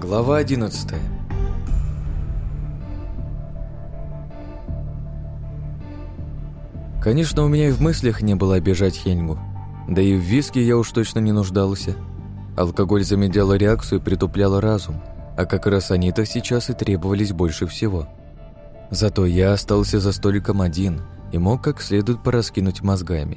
Глава 11. Конечно, у меня и в мыслях не было обижать Хельгу. Да и в виске я уж точно не нуждался. Алкоголь замедлял реакцию и притуплял разум, а как раз они-то сейчас и требовались больше всего. Зато я остался за столиком один и мог как следует пораскинуть мозгами.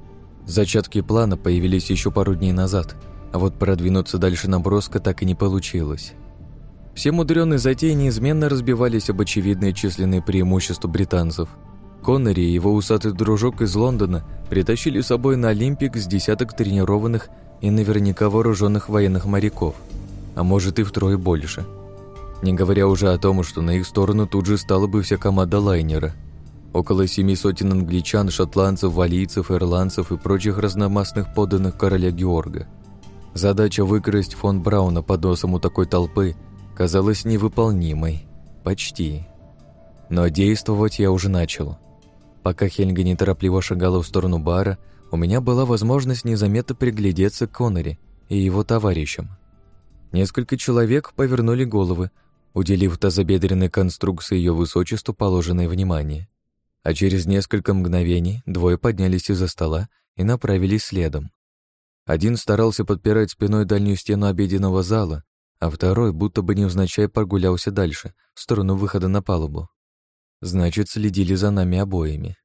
Зачатки плана появились еще пару дней назад, а вот продвинуться дальше наброска так и не получилось. Все мудрёные затеи неизменно разбивались об очевидные численные преимущества британцев. Коннери и его усатый дружок из Лондона притащили с собой на Олимпик с десяток тренированных и наверняка вооруженных военных моряков, а может и втрое больше. Не говоря уже о том, что на их сторону тут же стала бы вся команда лайнера. Около 700 англичан, шотландцев, валийцев, ирландцев и прочих разномастных подданных короля Георга. Задача выкрасть фон Брауна под носом у такой толпы казалась невыполнимой. Почти. Но действовать я уже начал. Пока Хельга неторопливо шагала в сторону бара, у меня была возможность незаметно приглядеться к Коннери и его товарищам. Несколько человек повернули головы, уделив тазобедренной конструкции ее высочеству положенное внимание. А через несколько мгновений двое поднялись из-за стола и направились следом. Один старался подпирать спиной дальнюю стену обеденного зала, а второй будто бы невзначай прогулялся дальше, в сторону выхода на палубу. Значит, следили за нами обоими.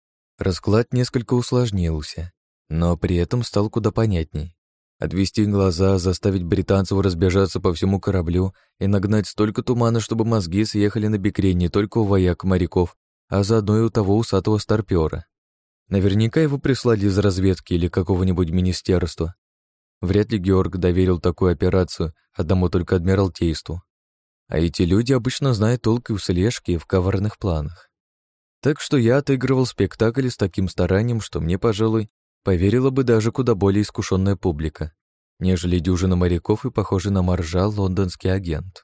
Расклад несколько усложнился, но при этом стал куда понятней. Отвести глаза, заставить британцев разбежаться по всему кораблю и нагнать столько тумана, чтобы мозги съехали на бекрень не только у вояк-моряков, а заодно и у того усатого старпёра. Наверняка его прислали из разведки или какого-нибудь министерства. Вряд ли Георг доверил такую операцию одному только адмиралтейству. А эти люди обычно знают толк и в слежке, и в коварных планах. Так что я отыгрывал спектакль с таким старанием, что мне, пожалуй, поверила бы даже куда более искушенная публика, нежели дюжина моряков и похожий на моржа лондонский агент.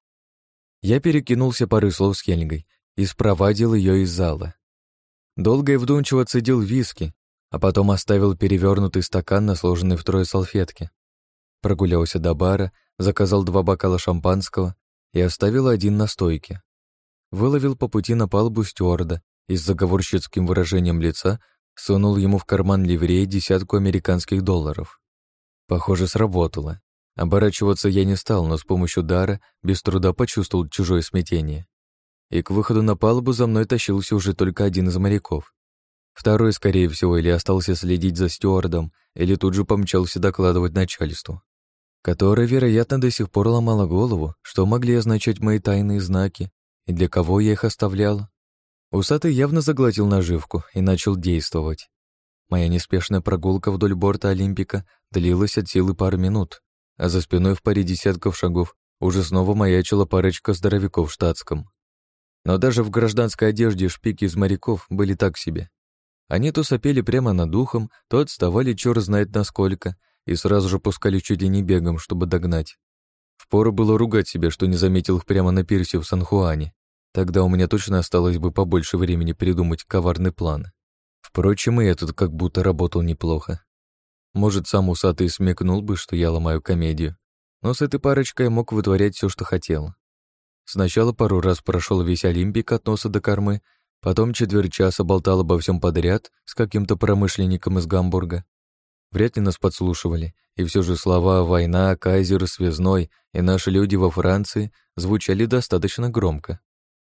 Я перекинулся парой слов с Хельгой и спровадил ее из зала. Долго и вдумчиво цедил виски, а потом оставил перевернутый стакан на сложенной втрое салфетке. Прогулялся до бара, заказал 2 бокала шампанского и оставил один на стойке. Выловил по пути на палубу стюарда и с заговорщицким выражением лица сунул ему в карман ливреи 10 американских долларов. Похоже, сработало. Оборачиваться я не стал, но с помощью дара без труда почувствовал чужое смятение. И к выходу на палубу за мной тащился уже только один из моряков. Второй, скорее всего, или остался следить за стюардом, или тут же помчался докладывать начальству, которое, вероятно, до сих пор ломало голову, что могли означать мои тайные знаки и для кого я их оставлял. Усатый явно заглотил наживку и начал действовать. Моя неспешная прогулка вдоль борта Олимпика длилась от силы пару минут, а за спиной в паре десятков шагов уже снова маячила парочка здоровяков в штатском. Но даже в гражданской одежде шпики из моряков были так себе. Они то сопели прямо над ухом, то отставали чёрт знает насколько и сразу же пускали чуть ли не бегом, чтобы догнать. Впору было ругать себя, что не заметил их прямо на пирсе в Сан-Хуане. Тогда у меня точно осталось бы побольше времени придумать коварный план. Впрочем, и этот как будто работал неплохо. Может, сам усатый смекнул бы, что я ломаю комедию, но с этой парочкой я мог вытворять все, что хотел. Сначала пару раз прошел весь Олимпик от носа до кормы, потом четверть часа болтал обо всем подряд с каким-то промышленником из Гамбурга. Вряд ли нас подслушивали, и все же слова «война», «кайзер», «связной» и «наши люди во Франции» звучали достаточно громко.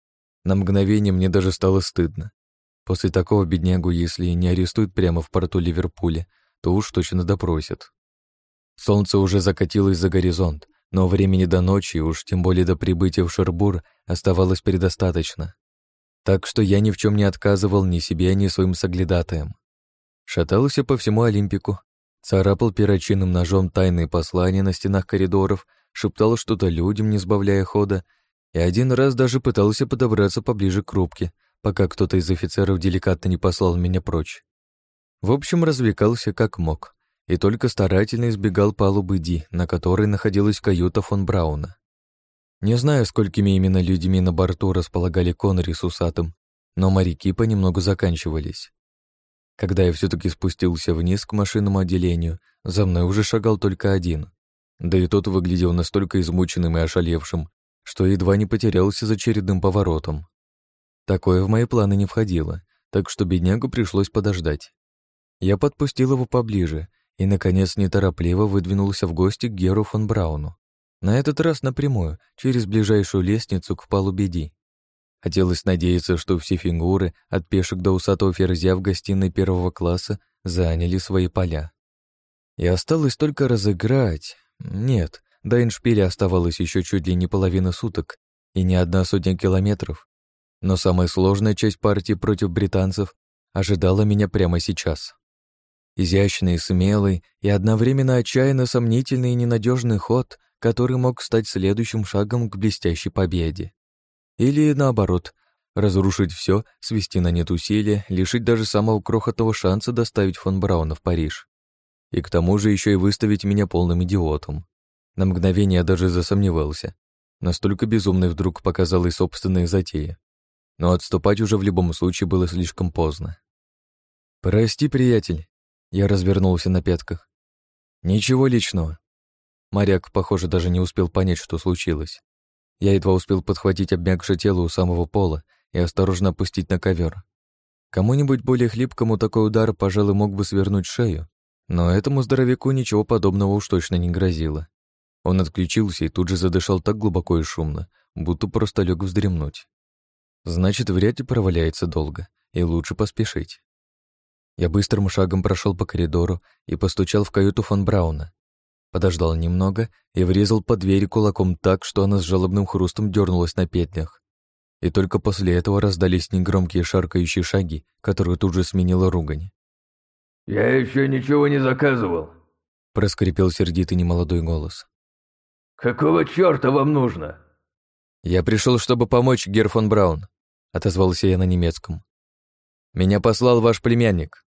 На мгновение мне даже стало стыдно. После такого беднягу, если не арестуют прямо в порту Ливерпуля, то уж точно допросят. Солнце уже закатилось за горизонт, но времени до ночи, уж тем более до прибытия в Шербур, оставалось предостаточно. Так что я ни в чем не отказывал ни себе, ни своим соглядатаям. Шатался по всему Олимпику, царапал перочинным ножом тайные послания на стенах коридоров, шептал что-то людям, не сбавляя хода, и один раз даже пытался подобраться поближе к рубке, пока кто-то из офицеров деликатно не послал меня прочь. В общем, развлекался как мог, и только старательно избегал палубы Ди, на которой находилась каюта фон Брауна. Не знаю, сколькими именно людьми на борту располагали Коннери с усатым, но моряки понемногу заканчивались. Когда я все-таки спустился вниз к машинному отделению, за мной уже шагал только один. Да и тот выглядел настолько измученным и ошалевшим, что едва не потерялся за очередным поворотом. Такое в мои планы не входило, так что беднягу пришлось подождать. Я подпустил его поближе и, наконец, неторопливо выдвинулся в гости к Геру фон Брауну. На этот раз напрямую, через ближайшую лестницу к палубе Ди. Хотелось надеяться, что все фигуры, от пешек до усатого ферзя в гостиной первого класса, заняли свои поля. И осталось только разыграть. Нет, до эндшпиля оставалось еще чуть ли не половина суток и не одна сотня километров. Но самая сложная часть партии против британцев ожидала меня прямо сейчас. Изящный, смелый и одновременно отчаянно сомнительный и ненадежный ход, который мог стать следующим шагом к блестящей победе. Или, наоборот, разрушить все, свести на нет усилия, лишить даже самого крохотного шанса доставить фон Брауна в Париж. И к тому же еще и выставить меня полным идиотом. На мгновение я даже засомневался. Настолько безумной вдруг показалась собственная затея. Но отступать уже в любом случае было слишком поздно. «Прости, приятель», — я развернулся на пятках. «Ничего личного». Моряк, похоже, даже не успел понять, что случилось. Я едва успел подхватить обмякшее тело у самого пола и осторожно опустить на ковер. Кому-нибудь более хлипкому такой удар, пожалуй, мог бы свернуть шею, но этому здоровяку ничего подобного уж точно не грозило. Он отключился и тут же задышал так глубоко и шумно, будто просто лег вздремнуть. Значит, вряд ли проваляется долго, и лучше поспешить. Я быстрым шагом прошел по коридору и постучал в каюту фон Брауна. Подождал немного и врезал по двери кулаком так, что она с жалобным хрустом дернулась на петлях. И только после этого раздались негромкие шаркающие шаги, которые тут же сменила ругань. «Я еще ничего не заказывал», — проскрипел сердитый немолодой голос. «Какого черта вам нужно?» «Я пришел, чтобы помочь, герр фон Браун», — отозвался я на немецком. «Меня послал ваш племянник».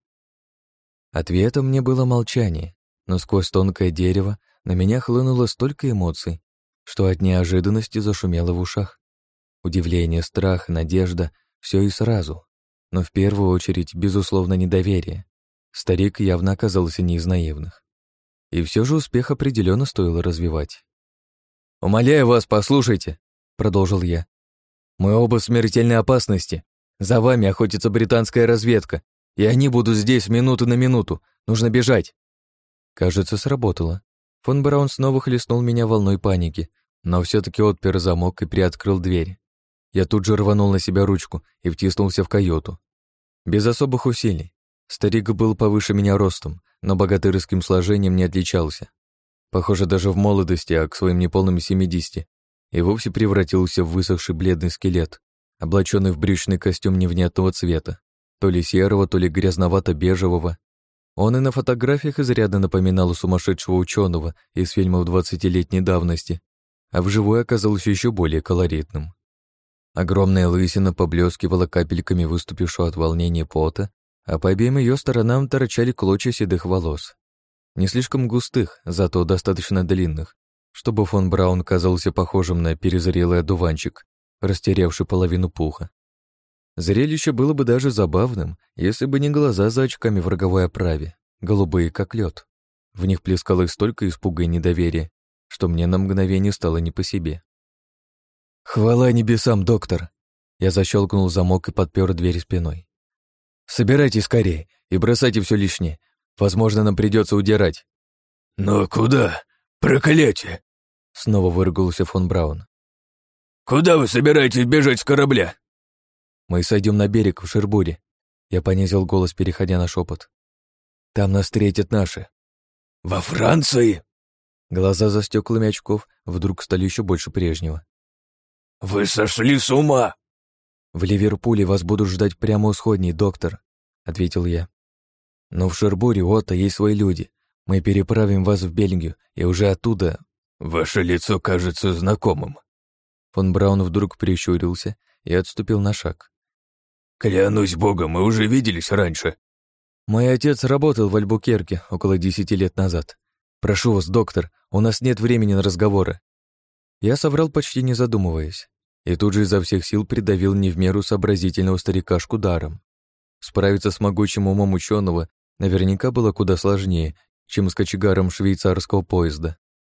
Ответом мне было молчание, но сквозь тонкое дерево на меня хлынуло столько эмоций, что от неожиданности зашумело в ушах. Удивление, страх, надежда — все и сразу. Но в первую очередь, безусловно, недоверие. Старик явно оказался не из наивных. И все же успех определенно стоило развивать. «Умоляю вас, послушайте», — продолжил я. «Мы оба в смертельной опасности. За вами охотится британская разведка, и они будут здесь минуту на минуту. Нужно бежать». Кажется, сработало. Фон Браун снова хлестнул меня волной паники, но все-таки отпер замок и приоткрыл дверь. Я тут же рванул на себя ручку и втиснулся в каюту. Без особых усилий. Старик был повыше меня ростом, но богатырским сложением не отличался. Похоже, даже в молодости, а к своим неполным 70, и вовсе превратился в высохший бледный скелет, облаченный в брючный костюм невнятного цвета, то ли серого, то ли грязновато-бежевого. Он и на фотографиях изрядно напоминал сумасшедшего ученого из фильмов 20-летней давности, а вживую оказался еще более колоритным. Огромная лысина поблескивала капельками выступившего от волнения пота, а по обеим ее сторонам торчали клочья седых волос. Не слишком густых, зато достаточно длинных, чтобы фон Браун казался похожим на перезрелый одуванчик, растерявший половину пуха. Зрелище было бы даже забавным, если бы не глаза за очками в роговой оправе, голубые как лед. В них плескалось столько испуга и недоверия, что мне на мгновение стало не по себе. «Хвала небесам, доктор!» Я защелкнул замок и подпер дверь спиной. «Собирайтесь скорее и бросайте все лишнее. Возможно, нам придется удирать». «Но куда? Проклятие!» Снова выругался фон Браун. «Куда вы собираетесь бежать с корабля?» «Мы сойдем на берег в Шербуре». Я понизил голос, переходя на шепот. «Там нас встретят наши». «Во Франции?» Глаза за стеклами очков вдруг стали еще больше прежнего. «Вы сошли с ума!» «В Ливерпуле вас будут ждать прямо у сходней, доктор», — ответил я. «Но в Шербуре, Отто, есть свои люди. Мы переправим вас в Бельгию, и уже оттуда...» «Ваше лицо кажется знакомым». Фон Браун вдруг прищурился и отступил на шаг. «Клянусь богом, мы уже виделись раньше». «Мой отец работал в Альбукерке около 10 лет назад. Прошу вас, доктор, у нас нет времени на разговоры». Я соврал, почти не задумываясь, и тут же изо всех сил придавил не в меру сообразительного старикашку даром. Справиться с могучим умом ученого наверняка было куда сложнее, чем с кочегаром швейцарского поезда.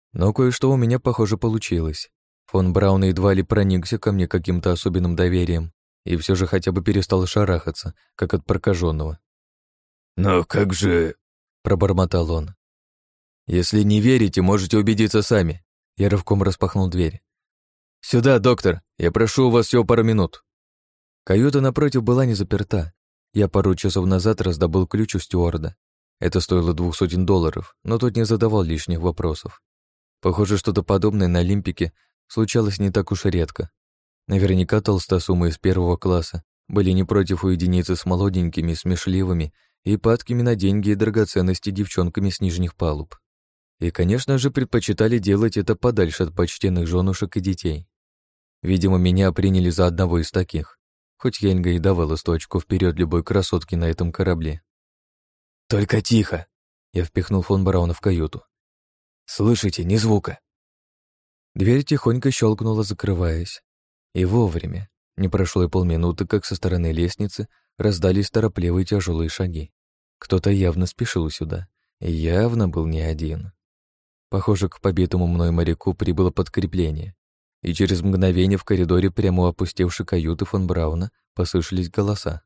Но кое-что у меня, похоже, получилось. Фон Браун едва ли проникся ко мне каким-то особенным доверием и все же хотя бы перестал шарахаться, как от прокаженного. «Но как же...» — пробормотал он. «Если не верите, можете убедиться сами». Я рывком распахнул дверь. «Сюда, доктор, я прошу у вас всего пару минут». Каюта напротив была не заперта. Я пару часов назад раздобыл ключ у стюарда. Это стоило $200, но тот не задавал лишних вопросов. Похоже, что-то подобное на Олимпике случалось не так уж и редко. Наверняка толстосумы из первого класса были не против уединиться с молоденькими, смешливыми и падкими на деньги и драгоценности девчонками с нижних палуб. И, конечно же, предпочитали делать это подальше от почтенных женушек и детей. Видимо, меня приняли за одного из таких, хоть Хельга и давала 100 очков вперед любой красотке на этом корабле. «Только тихо!» — я впихнул фон Брауна в каюту. «Слышите, ни звука!» Дверь тихонько щелкнула, закрываясь. И вовремя. Не прошло и полминуты, как со стороны лестницы раздались торопливые тяжелые шаги. Кто-то явно спешил сюда, и явно был не один. Похоже, к побитому мной моряку прибыло подкрепление, и через мгновение в коридоре прямо у опустевшей каюты фон Брауна послышались голоса.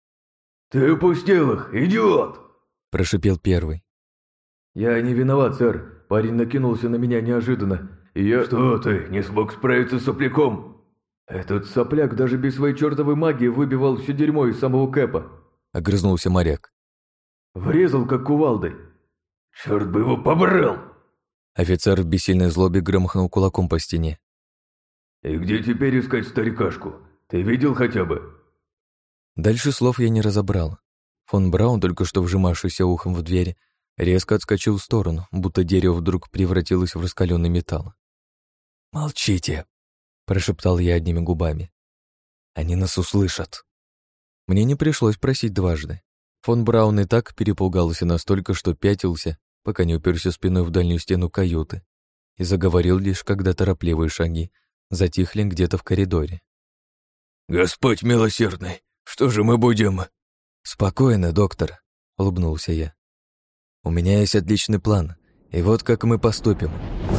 «Ты упустил их, идиот!» — прошипел первый. «Я не виноват, сэр. Парень накинулся на меня неожиданно, и я...» «Что ты, не смог справиться с сопляком?» «Этот сопляк даже без своей чертовой магии выбивал все дерьмо из самого Кэпа», — огрызнулся моряк. «Врезал, как кувалдой». «Черт бы его побрал!» Офицер в бессильной злобе громыхнул кулаком по стене. «И где теперь искать старикашку? Ты видел хотя бы?» Дальше слов я не разобрал. Фон Браун, только что вжимавшийся ухом в дверь, резко отскочил в сторону, будто дерево вдруг превратилось в раскаленный металл. «Молчите!» — прошептал я одними губами. «Они нас услышат!» Мне не пришлось просить дважды. Фон Браун и так перепугался настолько, что пятился, пока не уперся спиной в дальнюю стену каюты, и заговорил лишь, когда торопливые шаги затихли где-то в коридоре. «Господь милосердный, что же мы будем?» «Спокойно, доктор», — улыбнулся я. «У меня есть отличный план, и вот как мы поступим.